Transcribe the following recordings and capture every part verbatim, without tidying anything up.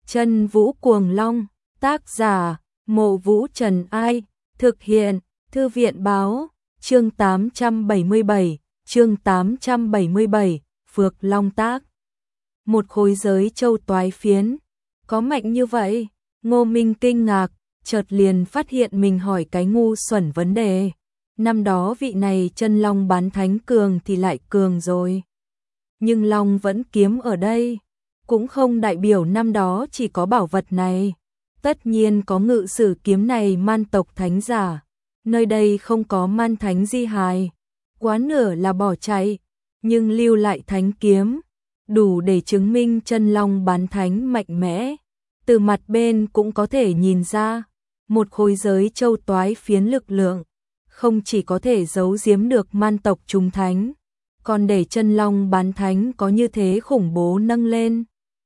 Chân Vũ Cuồng Long, tác giả, Mộ Vũ Trần Ai, thực hiện, Thư viện Báo, chương tám trăm bảy mươi bảy, chương tám trăm bảy mươi bảy, Phược Long tác. Một khối giới châu toái phiến, có mạnh như vậy? Ngô Minh kinh ngạc, chợt liền phát hiện mình hỏi cái ngu xuẩn vấn đề. Năm đó vị này chân long bán thánh cường thì lại cường rồi. Nhưng long vẫn kiếm ở đây, cũng không đại biểu năm đó chỉ có bảo vật này. Tất nhiên có ngự sử kiếm này man tộc thánh giả, nơi đây không có man thánh di hài, quá nửa là bỏ chạy, nhưng lưu lại thánh kiếm, đủ để chứng minh chân long bán thánh mạnh mẽ. Từ mặt bên cũng có thể nhìn ra, một khối giới châu toái phiến lực lượng, không chỉ có thể giấu giếm được man tộc trung thánh, còn để chân long bán thánh có như thế khủng bố nâng lên.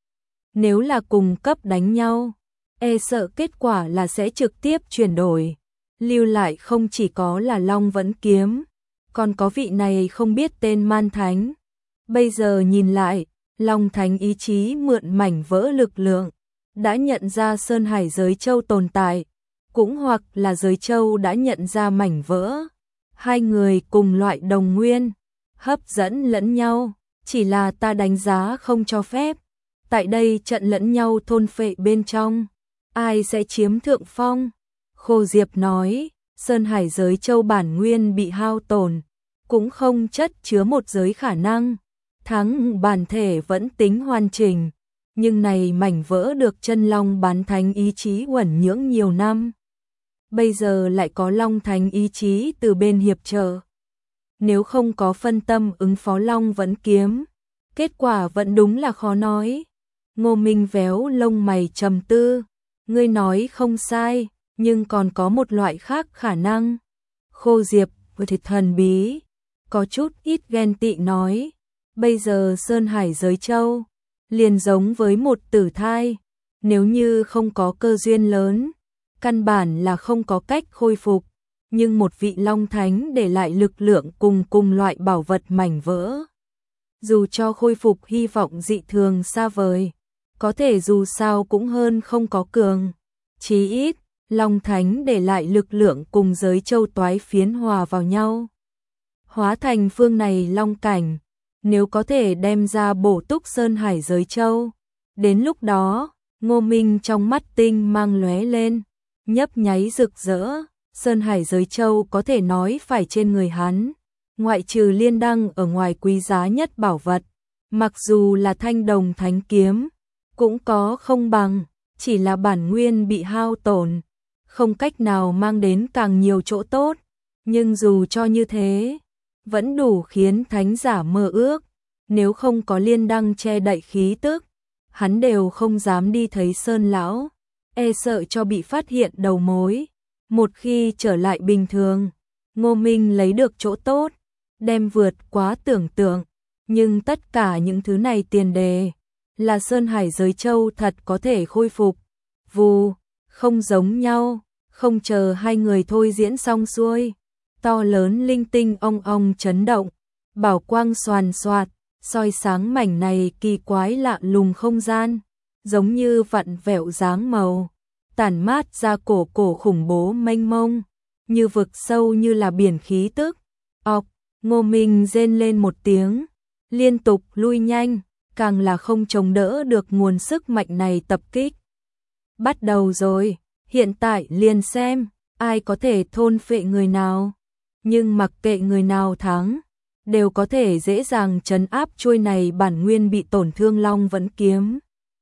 Nếu là cùng cấp đánh nhau, e sợ kết quả là sẽ trực tiếp chuyển đổi. Lưu lại không chỉ có là long vẫn kiếm, còn có vị này không biết tên man thánh. Bây giờ nhìn lại, long thánh ý chí mượn mảnh vỡ lực lượng, đã nhận ra Sơn Hải giới châu tồn tại, cũng hoặc là giới châu đã nhận ra mảnh vỡ. Hai người cùng loại đồng nguyên, hấp dẫn lẫn nhau, chỉ là ta đánh giá không cho phép. Tại đây trận lẫn nhau thôn phệ bên trong, ai sẽ chiếm thượng phong? Khô Diệp nói, Sơn Hải giới châu bản nguyên bị hao tổn, cũng không chất chứa một giới khả năng. Thắng bản thể vẫn tính hoàn chỉnh, nhưng này mảnh vỡ được chân long bán thánh ý chí uẩn nhưỡng nhiều năm. Bây giờ lại có long thánh ý chí từ bên hiệp trợ. Nếu không có phân tâm ứng phó long vẫn kiếm, kết quả vẫn đúng là khó nói. Ngô Minh véo lông mày trầm tư, ngươi nói không sai, nhưng còn có một loại khác khả năng. Khô Diệp vừa thì thần bí, có chút ít ghen tị nói, bây giờ Sơn Hải giới châu liền giống với một tử thai, nếu như không có cơ duyên lớn, căn bản là không có cách khôi phục, nhưng một vị long thánh để lại lực lượng cùng cùng loại bảo vật mảnh vỡ. Dù cho khôi phục hy vọng dị thường xa vời, có thể dù sao cũng hơn không có cường. Chí ít, long thánh để lại lực lượng cùng giới châu toái phiến hòa vào nhau, hóa thành phương này long cảnh. Nếu có thể đem ra bổ túc Sơn Hải giới châu, đến lúc đó, Ngô Minh trong mắt tinh mang lóe lên, nhấp nháy rực rỡ. Sơn Hải giới châu có thể nói phải trên người hắn, ngoại trừ liên đăng ở ngoài quý giá nhất bảo vật, mặc dù là thanh đồng thánh kiếm, cũng có không bằng, chỉ là bản nguyên bị hao tổn, không cách nào mang đến càng nhiều chỗ tốt, nhưng dù cho như thế, vẫn đủ khiến thánh giả mơ ước. Nếu không có liên đăng che đậy khí tức, hắn đều không dám đi thấy Sơn lão, e sợ cho bị phát hiện đầu mối. Một khi trở lại bình thường, Ngô Minh lấy được chỗ tốt, đem vượt quá tưởng tượng, nhưng tất cả những thứ này tiền đề là Sơn Hải giới châu thật có thể khôi phục. Vù, không giống nhau, không chờ hai người thôi diễn xong xuôi, to lớn linh tinh ong ong chấn động, bảo quang xoàn xoạt, soi sáng mảnh này kỳ quái lạ lùng không gian, giống như vặn vẹo dáng màu, tản mát ra cổ cổ khủng bố mênh mông, như vực sâu như là biển khí tức. Ọc, Ngô Minh rên lên một tiếng, liên tục lui nhanh, càng là không chống đỡ được nguồn sức mạnh này tập kích. Bắt đầu rồi, hiện tại liền xem, ai có thể thôn phệ người nào, nhưng mặc kệ người nào thắng, đều có thể dễ dàng trấn áp chuôi này bản nguyên bị tổn thương long vẫn kiếm.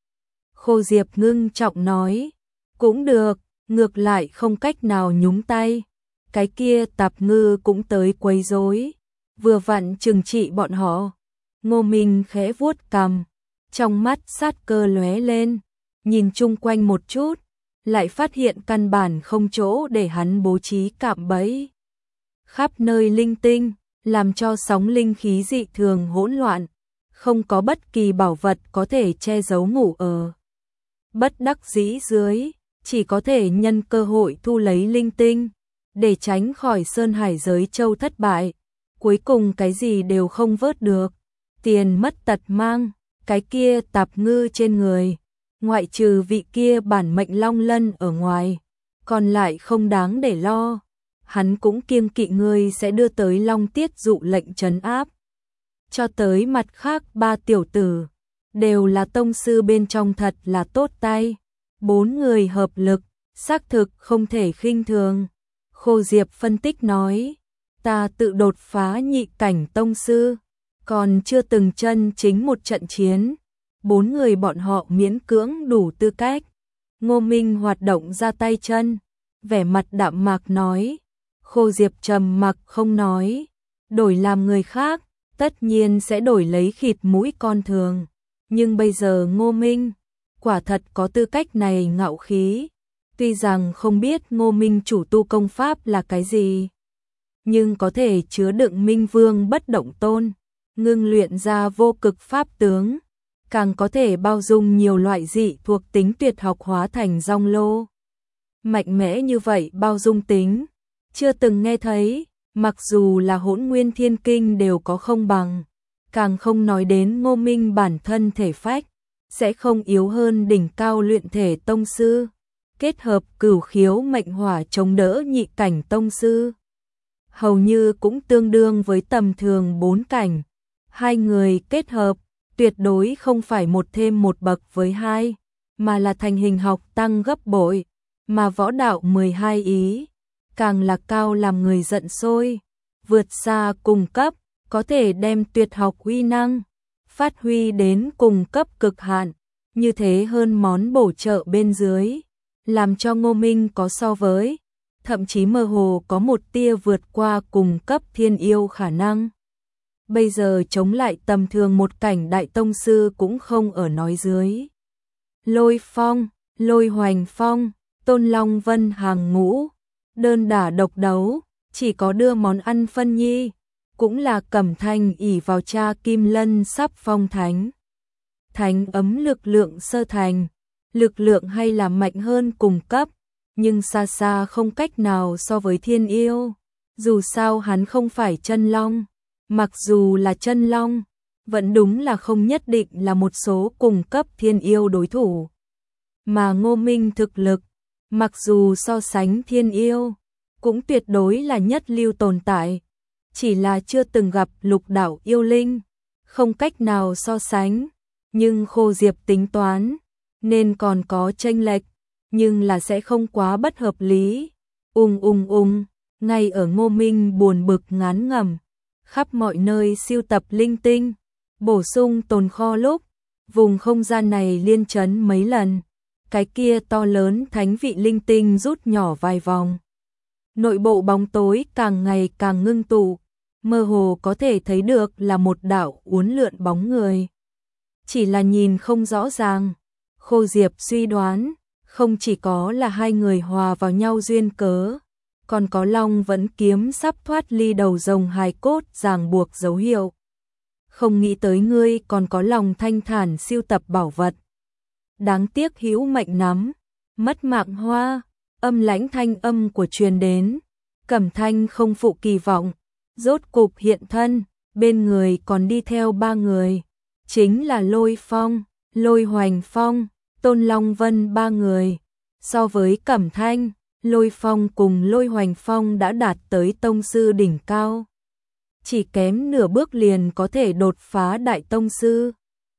Khô Diệp ngưng trọng nói, cũng được, ngược lại không cách nào nhúng tay, cái kia tạp ngư cũng tới quấy rối, vừa vặn trừng trị bọn họ. Ngô Minh khẽ vuốt cằm, trong mắt sát cơ lóe lên, nhìn chung quanh một chút, lại phát hiện căn bản không chỗ để hắn bố trí cạm bẫy. Khắp nơi linh tinh, làm cho sóng linh khí dị thường hỗn loạn, không có bất kỳ bảo vật có thể che giấu ngủ ở. Bất đắc dĩ dưới, chỉ có thể nhân cơ hội thu lấy linh tinh, để tránh khỏi Sơn Hải giới châu thất bại. Cuối cùng cái gì đều không vớt được, tiền mất tật mang, cái kia tạp ngư trên người, ngoại trừ vị kia bản mệnh Long Lân ở ngoài, còn lại không đáng để lo. Hắn cũng kiêng kỵ ngươi sẽ đưa tới Long Tiết dụ lệnh trấn áp. Cho tới mặt khác ba tiểu tử, đều là tông sư bên trong thật là tốt tay. Bốn người hợp lực, xác thực không thể khinh thường. Khô Diệp phân tích nói, ta tự đột phá nhị cảnh tông sư, còn chưa từng chân chính một trận chiến. Bốn người bọn họ miễn cưỡng đủ tư cách. Ngô Minh hoạt động ra tay chân, vẻ mặt đạm mạc nói. Khô Diệp trầm mặc không nói, đổi làm người khác, tất nhiên sẽ đổi lấy khịt mũi con thường. Nhưng bây giờ Ngô Minh, quả thật có tư cách này ngạo khí. Tuy rằng không biết Ngô Minh chủ tu công pháp là cái gì, nhưng có thể chứa đựng Minh Vương bất động tôn, ngưng luyện ra vô cực pháp tướng, càng có thể bao dung nhiều loại dị thuộc tính tuyệt học hóa thành rong lô. Mạnh mẽ như vậy bao dung tính, chưa từng nghe thấy, mặc dù là Hỗn Nguyên Thiên Kinh đều có không bằng, càng không nói đến Ngô Minh bản thân thể phách, sẽ không yếu hơn đỉnh cao luyện thể tông sư, kết hợp cửu khiếu mệnh hỏa chống đỡ nhị cảnh tông sư. Hầu như cũng tương đương với tầm thường bốn cảnh, hai người kết hợp, tuyệt đối không phải một thêm một bậc với hai, mà là thành hình học tăng gấp bội, mà võ đạo mười hai ý, càng là cao làm người giận sôi, vượt xa cùng cấp, có thể đem tuyệt học uy năng, phát huy đến cùng cấp cực hạn, như thế hơn món bổ trợ bên dưới, làm cho Ngô Minh có so với, thậm chí mơ hồ có một tia vượt qua cùng cấp thiên yêu khả năng. Bây giờ chống lại tầm thường một cảnh đại tông sư cũng không ở nói dưới. Lôi Phong, Lôi Hoành Phong, Tôn Long Vân hàng ngũ, đơn đả độc đấu, chỉ có đưa món ăn phân nhi, cũng là Cẩm Thanh ỷ vào cha Kim Lân sắp phong thánh. Thánh ấm lực lượng sơ thành, lực lượng hay là mạnh hơn cùng cấp, nhưng xa xa không cách nào so với thiên yêu. Dù sao hắn không phải chân long, mặc dù là chân long, vẫn đúng là không nhất định là một số cùng cấp thiên yêu đối thủ. Mà Ngô Minh thực lực, mặc dù so sánh thiên yêu, cũng tuyệt đối là nhất lưu tồn tại, chỉ là chưa từng gặp lục đạo yêu linh, không cách nào so sánh, nhưng Khô Diệp tính toán, nên còn có chênh lệch, nhưng là sẽ không quá bất hợp lý. Ung ung ung, ngay ở Ngô Minh buồn bực ngán ngẩm, khắp mọi nơi siêu tập linh tinh, bổ sung tồn kho lúc, vùng không gian này liên chấn mấy lần, cái kia to lớn thánh vị linh tinh rút nhỏ vài vòng. Nội bộ bóng tối càng ngày càng ngưng tụ, mơ hồ có thể thấy được là một đạo uốn lượn bóng người. Chỉ là nhìn không rõ ràng, Khô Diệp suy đoán, không chỉ có là hai người hòa vào nhau duyên cớ, còn có Long vẫn kiếm sắp thoát ly đầu rồng hài cốt ràng buộc dấu hiệu. Không nghĩ tới ngươi còn có lòng thanh thản siêu tập bảo vật. Đáng tiếc hữu mệnh nắm, mất mạng hoa, âm lãnh thanh âm của truyền đến. Cẩm Thanh không phụ kỳ vọng, rốt cục hiện thân, bên người còn đi theo ba người, chính là Lôi Phong, Lôi Hoành Phong, Tôn Long Vân ba người. So với Cẩm Thanh, Lôi Phong cùng Lôi Hoành Phong đã đạt tới tông sư đỉnh cao. Chỉ kém nửa bước liền có thể đột phá đại tông sư.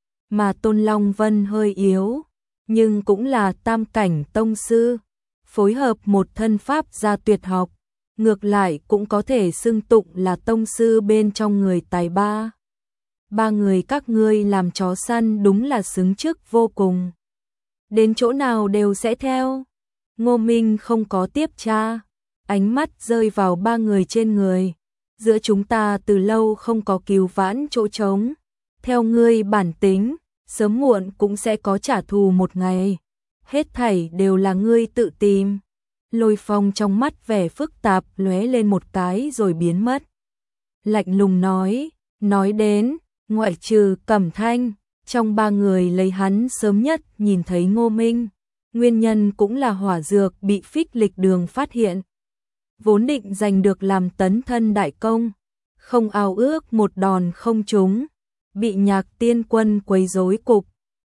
Mà Tôn Long Vân hơi yếu, nhưng cũng là tam cảnh tông sư. Phối hợp một thân pháp gia tuyệt học, ngược lại cũng có thể xưng tụng là tông sư bên trong người tài ba. Ba người các ngươi làm chó săn đúng là xứng chức vô cùng. Đến chỗ nào đều sẽ theo. Ngô Minh không có tiếp tra, ánh mắt rơi vào ba người trên người. Giữa chúng ta từ lâu không có cứu vãn chỗ trống. Theo ngươi bản tính, sớm muộn cũng sẽ có trả thù một ngày. Hết thảy đều là ngươi tự tìm. Lôi Phong trong mắt vẻ phức tạp lóe lên một cái rồi biến mất. Lạnh lùng nói, nói đến, ngoại trừ Cẩm Thanh, trong ba người lấy hắn sớm nhất nhìn thấy Ngô Minh. Nguyên nhân cũng là hỏa dược bị Phích Lịch Đường phát hiện. Vốn định giành được làm tấn thân đại công, không ao ước một đòn không trúng, bị Nhạc Tiên Quân quấy rối cục,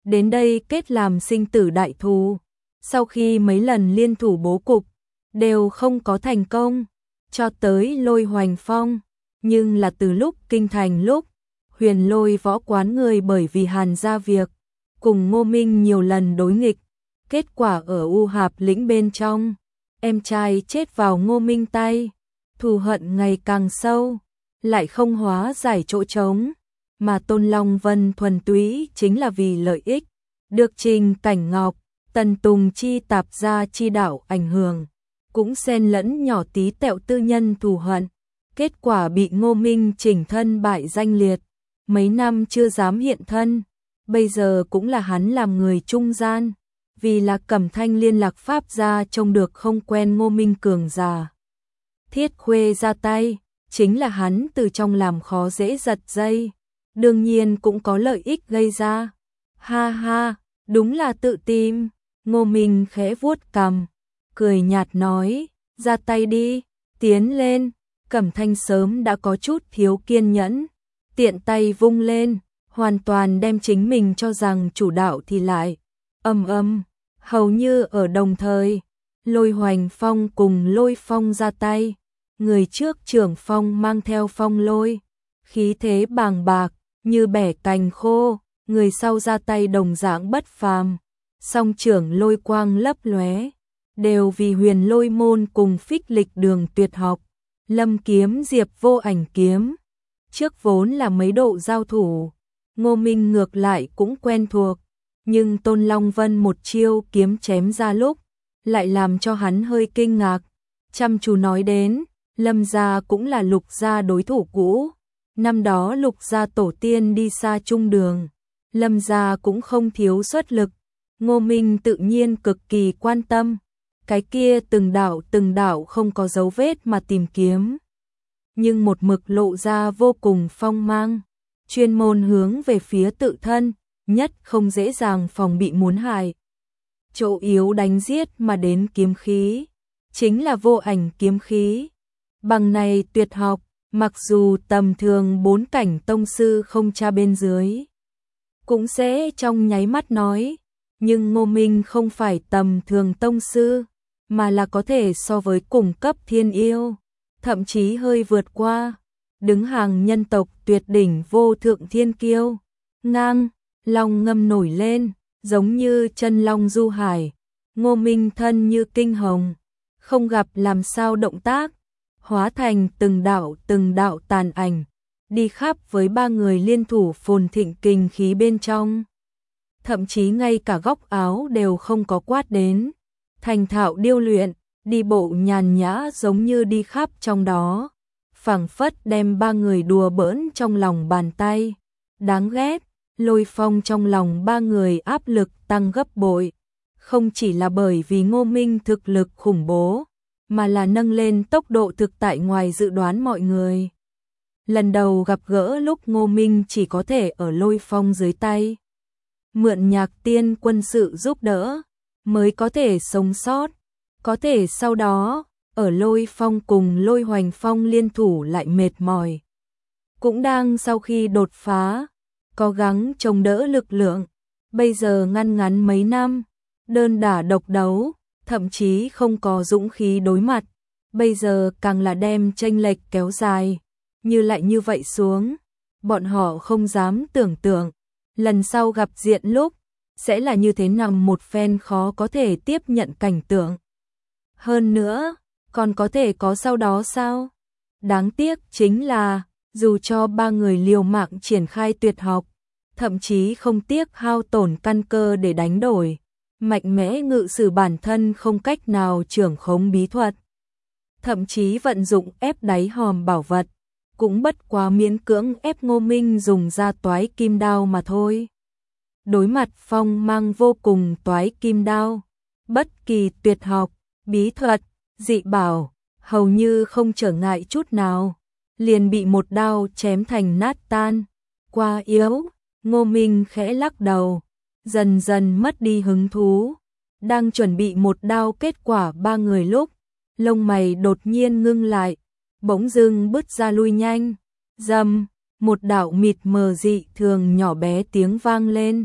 đến đây kết làm sinh tử đại thù. Sau khi mấy lần liên thủ bố cục, đều không có thành công, cho tới Lôi Hoành Phong, nhưng là từ lúc kinh thành lúc, Huyền Lôi võ quán người bởi vì Hàn gia việc, cùng Ngô Minh nhiều lần đối nghịch, kết quả ở U Hạp lĩnh bên trong, em trai chết vào Ngô Minh tay, thù hận ngày càng sâu, lại không hóa giải chỗ trống, mà Tôn Long Vân thuần túy chính là vì lợi ích, được Trình Cảnh Ngọc, Tần Tùng chi tạp gia chi đạo ảnh hưởng, cũng xen lẫn nhỏ tí tẹo tư nhân thù hận, kết quả bị Ngô Minh chỉnh thân bại danh liệt, mấy năm chưa dám hiện thân, bây giờ cũng là hắn làm người trung gian, vì là Cẩm Thanh liên lạc pháp gia trông được không quen Ngô Minh cường già. Thiết Khuê ra tay, chính là hắn từ trong làm khó dễ giật dây, đương nhiên cũng có lợi ích gây ra. Ha ha, đúng là tự tìm. Ngô Minh khẽ vuốt cằm, cười nhạt nói, ra tay đi, tiến lên. Cẩm Thanh sớm đã có chút thiếu kiên nhẫn, tiện tay vung lên, hoàn toàn đem chính mình cho rằng chủ đạo thì lại. Âm âm, hầu như ở đồng thời, Lôi Hoành Phong cùng Lôi Phong ra tay, người trước trưởng phong mang theo phong lôi, khí thế bàng bạc, như bẻ cành khô, người sau ra tay đồng dạng bất phàm, song trưởng lôi quang lấp lóe, đều vì Huyền Lôi môn cùng Phích Lịch đường tuyệt học, Lâm kiếm Diệp vô ảnh kiếm. Trước vốn là mấy độ giao thủ, Ngô Minh ngược lại cũng quen thuộc, nhưng Tôn Long Vân một chiêu kiếm chém ra lúc, lại làm cho hắn hơi kinh ngạc. Chăm chú nói đến, Lâm gia cũng là Lục gia đối thủ cũ, năm đó Lục gia tổ tiên đi xa chung đường, Lâm gia cũng không thiếu xuất lực, Ngô Minh tự nhiên cực kỳ quan tâm, cái kia từng đạo từng đạo không có dấu vết mà tìm kiếm, nhưng một mực lộ ra vô cùng phong mang, chuyên môn hướng về phía tự thân, nhất không dễ dàng phòng bị muốn hại. Chỗ yếu đánh giết mà đến kiếm khí, chính là vô ảnh kiếm khí. Bằng này tuyệt học, mặc dù tầm thường bốn cảnh tông sư không tra bên dưới, cũng sẽ trong nháy mắt nói, nhưng Ngô Minh không phải tầm thường tông sư, mà là có thể so với cùng cấp thiên yêu, thậm chí hơi vượt qua, đứng hàng nhân tộc tuyệt đỉnh vô thượng thiên kiêu. Ngang, long ngâm nổi lên, giống như chân long du hải, Ngô Minh thân như kinh hồng, không gặp làm sao động tác, hóa thành từng đạo từng đạo tàn ảnh, đi khắp với ba người liên thủ phồn thịnh kinh khí bên trong. Thậm chí ngay cả góc áo đều không có quát đến, thành thạo điêu luyện, đi bộ nhàn nhã giống như đi khắp trong đó, phảng phất đem ba người đùa bỡn trong lòng bàn tay. Đáng ghét, Lôi Phong trong lòng ba người áp lực tăng gấp bội, không chỉ là bởi vì Ngô Minh thực lực khủng bố, mà là nâng lên tốc độ thực tại ngoài dự đoán mọi người. Lần đầu gặp gỡ lúc Ngô Minh chỉ có thể ở Lôi Phong dưới tay, mượn nhạc tiên quân sự giúp đỡ, mới có thể sống sót, có thể sau đó, ở Lôi Phong cùng Lôi Hoành Phong liên thủ lại mệt mỏi. Cũng đang sau khi đột phá, cố gắng chống đỡ lực lượng, bây giờ ngăn ngắn mấy năm, đơn đả độc đấu, thậm chí không có dũng khí đối mặt, bây giờ càng là đem chênh lệch kéo dài, như lại như vậy xuống, bọn họ không dám tưởng tượng, lần sau gặp diện lúc, sẽ là như thế nào một phen khó có thể tiếp nhận cảnh tượng. Hơn nữa, còn có thể có sau đó sao? Đáng tiếc chính là, dù cho ba người liều mạng triển khai tuyệt học, thậm chí không tiếc hao tổn căn cơ để đánh đổi, mạnh mẽ ngự sử bản thân không cách nào trưởng khống bí thuật, thậm chí vận dụng ép đáy hòm bảo vật, cũng bất quá miễn cưỡng ép Ngô Minh dùng ra toái kim đao mà thôi. Đối mặt phong mang vô cùng toái kim đao, bất kỳ tuyệt học, bí thuật, dị bảo, hầu như không trở ngại chút nào, liền bị một đao chém thành nát tan. Quá yếu, Ngô Minh khẽ lắc đầu, dần dần mất đi hứng thú, đang chuẩn bị một đao kết quả ba người lúc, lông mày đột nhiên ngưng lại, bỗng dưng bứt ra lui nhanh, rầm, một đạo mịt mờ dị thường nhỏ bé tiếng vang lên,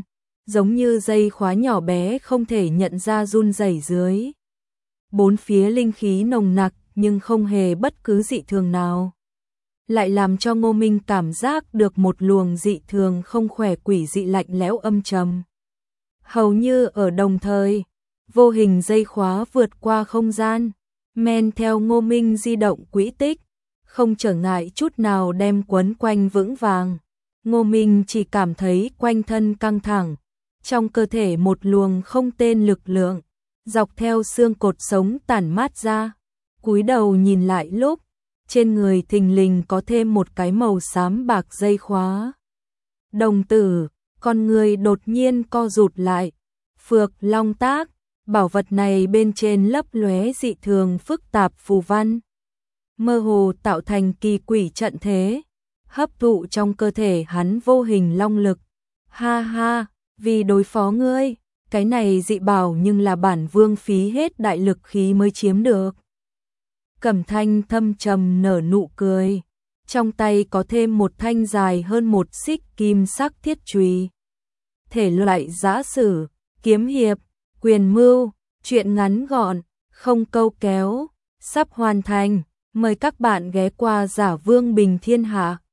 giống như dây khóa nhỏ bé không thể nhận ra run rẩy dưới. Bốn phía linh khí nồng nặc nhưng không hề bất cứ dị thường nào. Lại làm cho Ngô Minh cảm giác được một luồng dị thường không khỏe quỷ dị lạnh lẽo âm trầm. Hầu như ở đồng thời, vô hình dây khóa vượt qua không gian, men theo Ngô Minh di động quỹ tích, không trở ngại chút nào đem quấn quanh vững vàng. Ngô Minh chỉ cảm thấy quanh thân căng thẳng, trong cơ thể một luồng không tên lực lượng, dọc theo xương cột sống tản mát ra. Cúi đầu nhìn lại lúc, trên người thình lình có thêm một cái màu xám bạc dây khóa. Đồng tử, con người đột nhiên co rụt lại. Phược Long Tác, bảo vật này bên trên lấp lóe dị thường phức tạp phù văn, mơ hồ tạo thành kỳ quỷ trận thế, hấp thụ trong cơ thể hắn vô hình long lực. Ha ha, vì đối phó ngươi, cái này dị bảo nhưng là bản vương phí hết đại lực khí mới chiếm được. Cẩm Thanh thâm trầm nở nụ cười, trong tay có thêm một thanh dài hơn một xích kim sắc thiết chùy. Thể loại giã sử, kiếm hiệp, quyền mưu, truyện ngắn gọn, không câu kéo, sắp hoàn thành, mời các bạn ghé qua Giả Vương Bình Thiên Hạ.